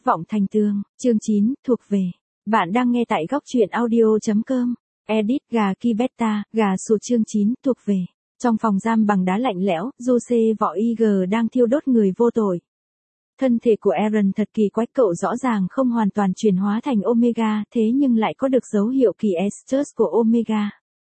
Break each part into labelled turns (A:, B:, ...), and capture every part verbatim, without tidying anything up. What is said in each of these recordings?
A: vọng thành tường, chương chín, thuộc về. Bạn đang nghe tại góc truyện audio chấm com. Edit gà Kibeta, gà sụt chương chín, thuộc về. Trong phòng giam bằng đá lạnh lẽo, Jose vỏ i giê đang thiêu đốt người vô tội. Thân thể của Aaron thật kỳ quái, cậu rõ ràng không hoàn toàn chuyển hóa thành Omega, thế nhưng lại có được dấu hiệu kỳ Estus của Omega.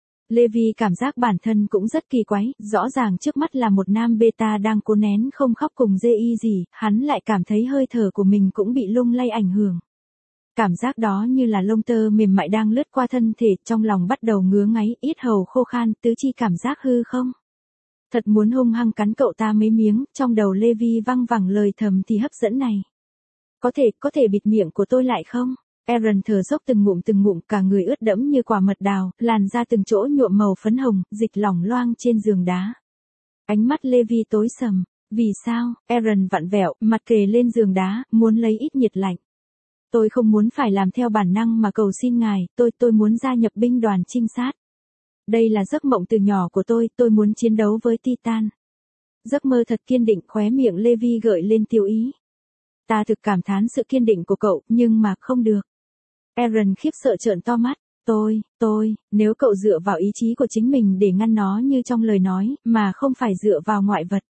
A: Levi cảm giác bản thân cũng rất kỳ quái, rõ ràng trước mắt là một nam beta đang cố nén không khóc cùng dê y gì, hắn lại cảm thấy hơi thở của mình cũng bị lung lay ảnh hưởng. Cảm giác đó như là lông tơ mềm mại đang lướt qua thân thể, trong lòng bắt đầu ngứa ngáy, yết hầu khô khan, tứ chi cảm giác hư không. Thật muốn hung hăng cắn cậu ta mấy miếng, trong đầu Levi văng vẳng lời thầm thì hấp dẫn này. Có thể, có thể bịt miệng của tôi lại không? Aaron thở dốc từng ngụm từng ngụm, cả người ướt đẫm như quả mật đào, làn da từng chỗ nhuộm màu phấn hồng, dịch lỏng loang trên giường đá. Ánh mắt Levi tối sầm. Vì sao? Aaron vặn vẹo, mặt kề lên giường đá, muốn lấy ít nhiệt lạnh. Tôi không muốn phải làm theo bản năng mà cầu xin ngài, tôi, tôi muốn gia nhập binh đoàn trinh sát. Đây là giấc mộng từ nhỏ của tôi, tôi muốn chiến đấu với Titan. Giấc mơ thật kiên định, khóe miệng Levi gợi lên tiêu ý. Ta thực cảm thán sự kiên định của cậu, nhưng mà không được. Aaron khiếp sợ trợn to mắt. Tôi, tôi, nếu cậu dựa vào ý chí của chính mình để ngăn nó như trong lời nói, mà không phải dựa vào ngoại vật.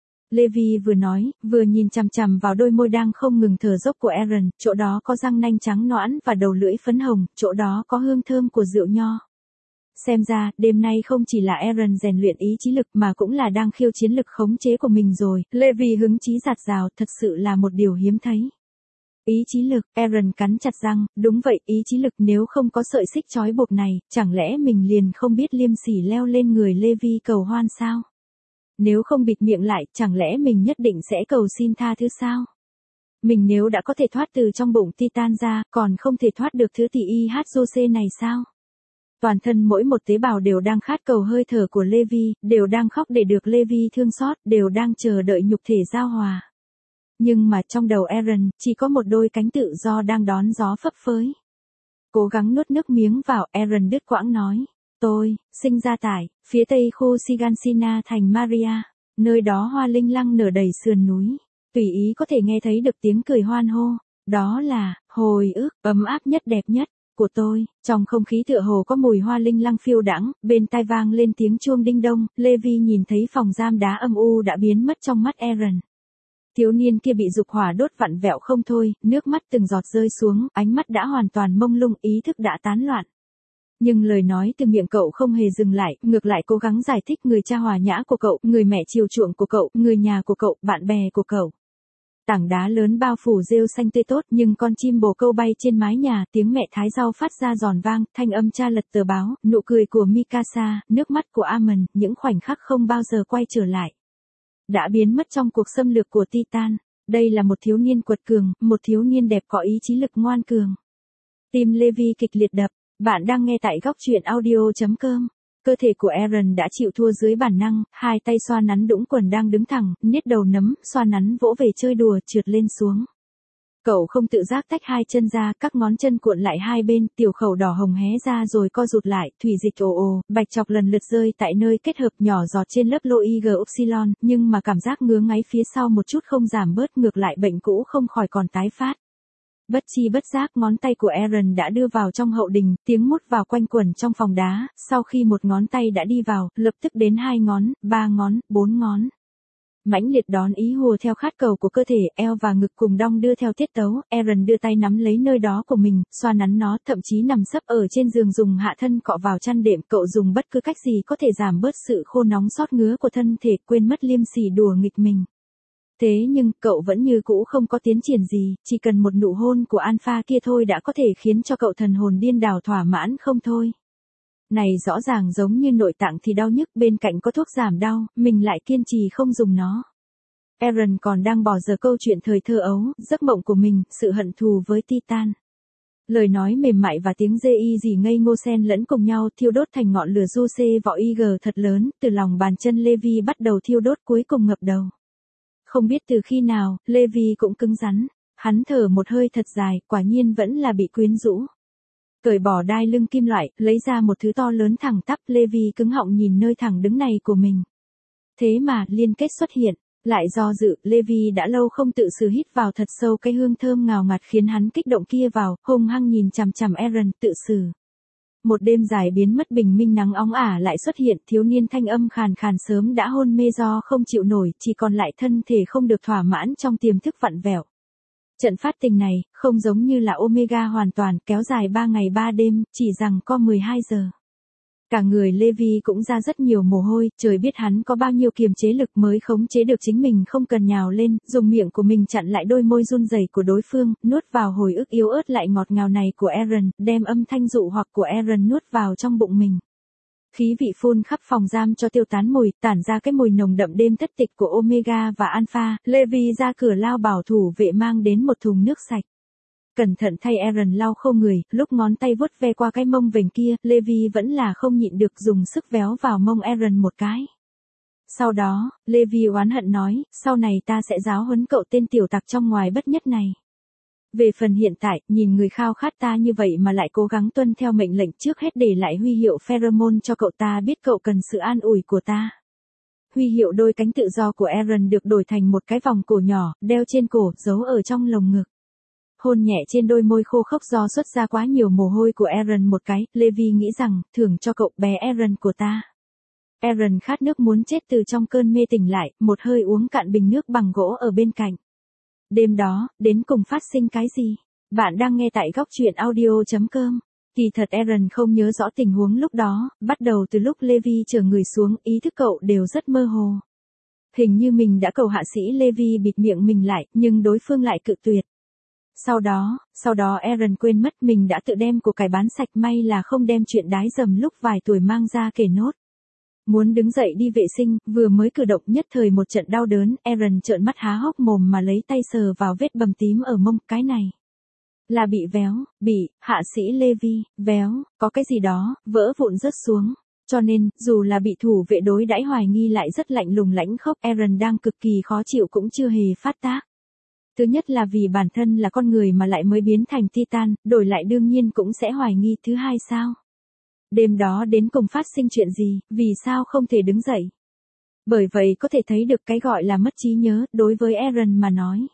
A: Levi vừa nói, vừa nhìn chằm chằm vào đôi môi đang không ngừng thở dốc của Aaron, chỗ đó có răng nanh trắng nõn và đầu lưỡi phấn hồng, chỗ đó có hương thơm của rượu nho. Xem ra, đêm nay không chỉ là Aaron rèn luyện ý chí lực mà cũng là đang khiêu chiến lực khống chế của mình rồi. Levi hứng chí giạt rào, thật sự là một điều hiếm thấy. Ý chí lực, Aaron cắn chặt răng, đúng vậy, ý chí lực, nếu không có sợi xích trói buộc này, chẳng lẽ mình liền không biết liêm sỉ leo lên người Levi cầu hoan sao? Nếu không bịt miệng lại, chẳng lẽ mình nhất định sẽ cầu xin tha thứ sao? Mình nếu đã có thể thoát từ trong bụng Titan ra, còn không thể thoát được thứ tỷ y hát Jose này sao? Toàn thân mỗi một tế bào đều đang khát cầu hơi thở của Levi, đều đang khóc để được Levi thương xót, đều đang chờ đợi nhục thể giao hòa. Nhưng mà trong đầu Aaron, chỉ có một đôi cánh tự do đang đón gió phấp phới. Cố gắng nuốt nước miếng vào, Aaron đứt quãng nói. Tôi, sinh ra tại, phía tây khu Sigansina thành Maria, nơi đó hoa linh lăng nở đầy sườn núi. Tùy ý có thể nghe thấy được tiếng cười hoan hô. Đó là, hồi ức, ấm áp nhất đẹp nhất, của tôi. Trong không khí tựa hồ có mùi hoa linh lăng phiêu đãng, bên tai vang lên tiếng chuông đinh đông, Levi nhìn thấy phòng giam đá âm u đã biến mất trong mắt Aaron. Thiếu niên kia bị dục hỏa đốt vặn vẹo không thôi, nước mắt từng giọt rơi xuống, ánh mắt đã hoàn toàn mông lung, ý thức đã tán loạn. Nhưng lời nói từ miệng cậu không hề dừng lại, ngược lại cố gắng giải thích người cha hòa nhã của cậu, người mẹ chiều chuộng của cậu, người nhà của cậu, bạn bè của cậu. Tảng đá lớn bao phủ rêu xanh tươi tốt, nhưng con chim bồ câu bay trên mái nhà, tiếng mẹ thái rau phát ra giòn vang, thanh âm cha lật tờ báo, nụ cười của Mikasa, nước mắt của Amon, những khoảnh khắc không bao giờ quay trở lại. Đã biến mất trong cuộc xâm lược của Titan. Đây là một thiếu niên quật cường, một thiếu niên đẹp có ý chí lực ngoan cường. Tim Levi kịch liệt đập. Bạn đang nghe tại góc truyện audio chấm com. Cơ thể của Aaron đã chịu thua dưới bản năng, hai tay xoa nắn đũng quần đang đứng thẳng, niết đầu nấm, xoa nắn vỗ về chơi đùa, trượt lên xuống. Cậu không tự giác tách hai chân ra, các ngón chân cuộn lại hai bên, tiểu khẩu đỏ hồng hé ra rồi co rụt lại, thủy dịch ồ ồ, bạch chọc lần lượt rơi tại nơi kết hợp nhỏ giọt trên lớp lô i giê upsilon, nhưng mà cảm giác ngứa ngáy phía sau một chút không giảm bớt, ngược lại bệnh cũ không khỏi còn tái phát. Bất chi bất giác ngón tay của Aaron đã đưa vào trong hậu đình, tiếng mút vào quanh quẩn trong phòng đá, sau khi một ngón tay đã đi vào, lập tức đến hai ngón, ba ngón, bốn ngón. Mãnh liệt đón ý hùa theo khát cầu của cơ thể, eo và ngực cùng đong đưa theo tiết tấu, Aaron đưa tay nắm lấy nơi đó của mình, xoa nắn nó, thậm chí nằm sấp ở trên giường dùng hạ thân cọ vào chăn đệm, cậu dùng bất cứ cách gì có thể giảm bớt sự khô nóng xót ngứa của thân thể, quên mất liêm sỉ đùa nghịch mình. Thế nhưng, cậu vẫn như cũ không có tiến triển gì, chỉ cần một nụ hôn của Alpha kia thôi đã có thể khiến cho cậu thần hồn điên đảo thỏa mãn không thôi. Này rõ ràng giống như nội tạng thì đau nhức, bên cạnh có thuốc giảm đau, mình lại kiên trì không dùng nó. Aaron còn đang bỏ dở câu chuyện thời thơ ấu, giấc mộng của mình, sự hận thù với Titan. Lời nói mềm mại và tiếng dê y gì ngây ngô xen lẫn cùng nhau thiêu đốt thành ngọn lửa Jose vỏ i giê thật lớn, từ lòng bàn chân Levi bắt đầu thiêu đốt cuối cùng ngập đầu. Không biết từ khi nào, Levi cũng cứng rắn. Hắn thở một hơi thật dài, quả nhiên vẫn là bị quyến rũ. Cởi bỏ đai lưng kim loại, lấy ra một thứ to lớn thẳng tắp, Levi cứng họng nhìn nơi thẳng đứng này của mình. Thế mà, liên kết xuất hiện. Lại do dự, Levi đã lâu không tự xử hít vào thật sâu cái hương thơm ngào ngạt khiến hắn kích động kia vào, hung hăng nhìn chằm chằm Aaron, tự xử. Một đêm dài biến mất bình minh nắng óng ả lại xuất hiện, thiếu niên thanh âm khàn khàn sớm đã hôn mê do không chịu nổi, chỉ còn lại thân thể không được thỏa mãn trong tiềm thức vặn vẹo. Trận phát tình này, không giống như là Omega hoàn toàn, kéo dài ba ngày ba đêm, chỉ rằng có mười hai giờ. Cả người Levi cũng ra rất nhiều mồ hôi, trời biết hắn có bao nhiêu kiềm chế lực mới khống chế được chính mình không cần nhào lên, dùng miệng của mình chặn lại đôi môi run rẩy của đối phương, nuốt vào hồi ức yếu ớt lại ngọt ngào này của Aaron, đem âm thanh dụ hoặc của Aaron nuốt vào trong bụng mình. Khí vị phun khắp phòng giam cho tiêu tán mùi, tản ra cái mùi nồng đậm đêm thất tịch của Omega và Alpha, Levi ra cửa lao bảo thủ vệ mang đến một thùng nước sạch. Cẩn thận thay Aaron lau khô người, lúc ngón tay vuốt ve qua cái mông vểnh kia, Levi vẫn là không nhịn được dùng sức véo vào mông Aaron một cái. Sau đó, Levi oán hận nói, sau này ta sẽ giáo huấn cậu tên tiểu tặc trong ngoài bất nhất này. Về phần hiện tại, nhìn người khao khát ta như vậy mà lại cố gắng tuân theo mệnh lệnh trước hết để lại huy hiệu pheromone cho cậu ta biết cậu cần sự an ủi của ta. Huy hiệu đôi cánh tự do của Aaron được đổi thành một cái vòng cổ nhỏ, đeo trên cổ, giấu ở trong lồng ngực. Hôn nhẹ trên đôi môi khô khốc do xuất ra quá nhiều mồ hôi của Aaron một cái, Levi nghĩ rằng, thưởng cho cậu bé Aaron của ta. Aaron khát nước muốn chết từ trong cơn mê tỉnh lại, một hơi uống cạn bình nước bằng gỗ ở bên cạnh. Đêm đó, đến cùng phát sinh cái gì? Bạn đang nghe tại góc truyện audio chấm com. Kỳ thật Aaron không nhớ rõ tình huống lúc đó, bắt đầu từ lúc Levi chở người xuống, ý thức cậu đều rất mơ hồ. Hình như mình đã cầu hạ sĩ Levi bịt miệng mình lại, nhưng đối phương lại cự tuyệt. Sau đó, sau đó Aaron quên mất mình đã tự đem của cải bán sạch, may là không đem chuyện đái dầm lúc vài tuổi mang ra kể nốt. Muốn đứng dậy đi vệ sinh, vừa mới cử động nhất thời một trận đau đớn, Aaron trợn mắt há hốc mồm mà lấy tay sờ vào vết bầm tím ở mông, cái này là bị véo, bị, hạ sĩ Levi, véo, có cái gì đó, vỡ vụn rớt xuống. Cho nên, dù là bị thủ vệ đối đãi hoài nghi lại rất lạnh lùng lãnh khốc, Aaron đang cực kỳ khó chịu cũng chưa hề phát tác. Thứ nhất là vì bản thân là con người mà lại mới biến thành Titan, đổi lại đương nhiên cũng sẽ hoài nghi. Thứ hai sao? Đêm đó đến cùng phát sinh chuyện gì, vì sao không thể đứng dậy? Bởi vậy có thể thấy được cái gọi là mất trí nhớ, đối với Aaron mà nói,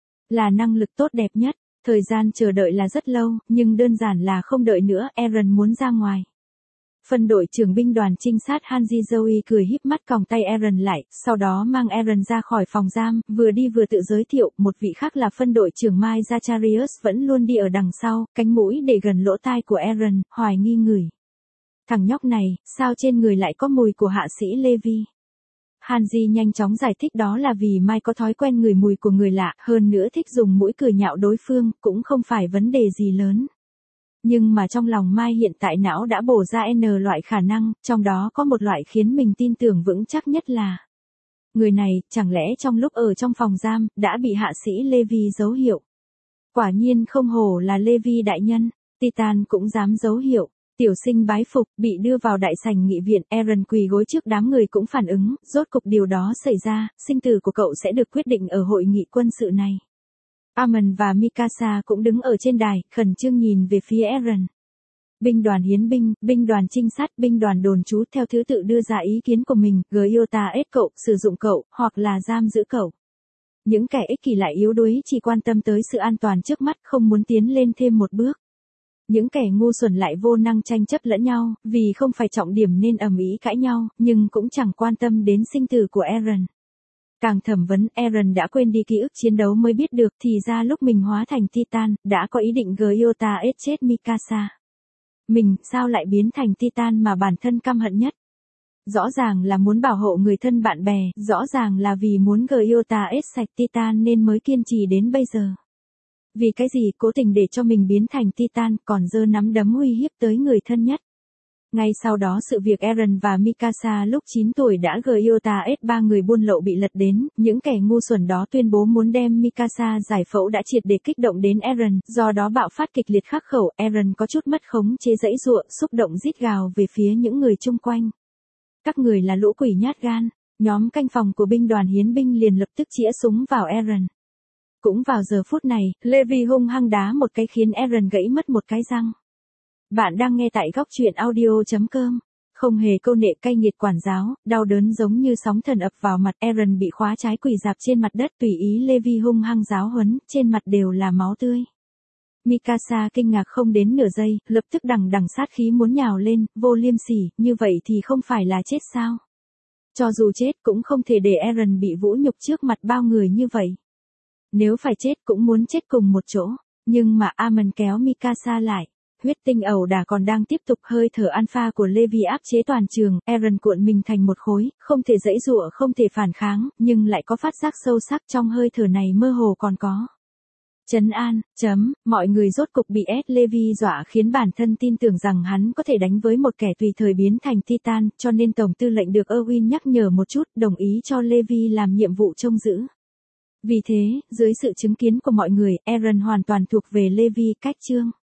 A: là năng lực tốt đẹp nhất. Thời gian chờ đợi là rất lâu, nhưng đơn giản là không đợi nữa, Aaron muốn ra ngoài. Phân đội trưởng binh đoàn trinh sát Hanji Zoe cười híp mắt còng tay Aaron lại, sau đó mang Aaron ra khỏi phòng giam, vừa đi vừa tự giới thiệu, một vị khác là phân đội trưởng Mai Zacharias vẫn luôn đi ở đằng sau, cánh mũi để gần lỗ tai của Aaron, hoài nghi ngửi. Thằng nhóc này, sao trên người lại có mùi của hạ sĩ Levi? Hanji nhanh chóng giải thích đó là vì Mai có thói quen ngửi mùi của người lạ, hơn nữa thích dùng mũi cười nhạo đối phương, cũng không phải vấn đề gì lớn. Nhưng mà trong lòng Mai hiện tại não đã bổ ra N loại khả năng, trong đó có một loại khiến mình tin tưởng vững chắc nhất là người này, chẳng lẽ trong lúc ở trong phòng giam, đã bị hạ sĩ Levi dấu hiệu. Quả nhiên không hổ là Levi đại nhân, Titan cũng dám dấu hiệu. Tiểu sinh bái phục, bị đưa vào đại sảnh nghị viện, Aaron quỳ gối trước đám người cũng phản ứng, rốt cục điều đó xảy ra, sinh tử của cậu sẽ được quyết định ở hội nghị quân sự này. Amon và Mikasa cũng đứng ở trên đài, khẩn trương nhìn về phía Aaron. Binh đoàn hiến binh, binh đoàn trinh sát, binh đoàn đồn trú theo thứ tự đưa ra ý kiến của mình, Gyota ép cậu, sử dụng cậu, hoặc là giam giữ cậu. Những kẻ ích kỷ lại yếu đuối chỉ quan tâm tới sự an toàn trước mắt, không muốn tiến lên thêm một bước. Những kẻ ngu xuẩn lại vô năng tranh chấp lẫn nhau, vì không phải trọng điểm nên ầm ĩ cãi nhau, nhưng cũng chẳng quan tâm đến sinh tử của Aaron. Càng thẩm vấn, Aaron đã quên đi ký ức chiến đấu mới biết được thì ra lúc mình hóa thành Titan, đã có ý định Gyota ết chết Mikasa. Mình, sao lại biến thành Titan mà bản thân căm hận nhất? Rõ ràng là muốn bảo hộ người thân bạn bè, rõ ràng là vì muốn Gyota ết sạch Titan nên mới kiên trì đến bây giờ. Vì cái gì cố tình để cho mình biến thành Titan, còn giơ nắm đấm uy hiếp tới người thân nhất. Ngay sau đó sự việc Aaron và Mikasa lúc chín tuổi đã Gyota ết ba người buôn lậu bị lật đến, những kẻ ngu xuẩn đó tuyên bố muốn đem Mikasa giải phẫu đã triệt để kích động đến Aaron, do đó bạo phát kịch liệt khắc khẩu, Aaron có chút mất khống chế giãy giụa, xúc động rít gào về phía những người chung quanh. Các người là lũ quỷ nhát gan, nhóm canh phòng của binh đoàn hiến binh liền lập tức chĩa súng vào Aaron. Cũng vào giờ phút này, Levi hung hăng đá một cái khiến Aaron gãy mất một cái răng. Bạn đang nghe tại góc truyện audio chấm com. Không hề câu nệ cay nghiệt quản giáo, đau đớn giống như sóng thần ập vào mặt, Aaron bị khóa trái quỳ rạp trên mặt đất tùy ý Levi hung hăng giáo huấn, trên mặt đều là máu tươi. Mikasa kinh ngạc không đến nửa giây, lập tức đằng đằng sát khí muốn nhào lên, vô liêm sỉ, như vậy thì không phải là chết sao? Cho dù chết cũng không thể để Eren bị vũ nhục trước mặt bao người như vậy. Nếu phải chết cũng muốn chết cùng một chỗ, nhưng mà Amon kéo Mikasa lại. Huyết tinh ẩu đả còn đang tiếp tục, hơi thở alpha của Levi áp chế toàn trường, Eren cuộn mình thành một khối, không thể giãy giụa, không thể phản kháng, nhưng lại có phát giác sâu sắc trong hơi thở này mơ hồ còn có trấn an, chấm, mọi người rốt cục bị Ed Levi dọa khiến bản thân tin tưởng rằng hắn có thể đánh với một kẻ tùy thời biến thành Titan, cho nên Tổng tư lệnh được Erwin nhắc nhở một chút, đồng ý cho Levi làm nhiệm vụ trông giữ. Vì thế, dưới sự chứng kiến của mọi người, Eren hoàn toàn thuộc về Levi cách chương.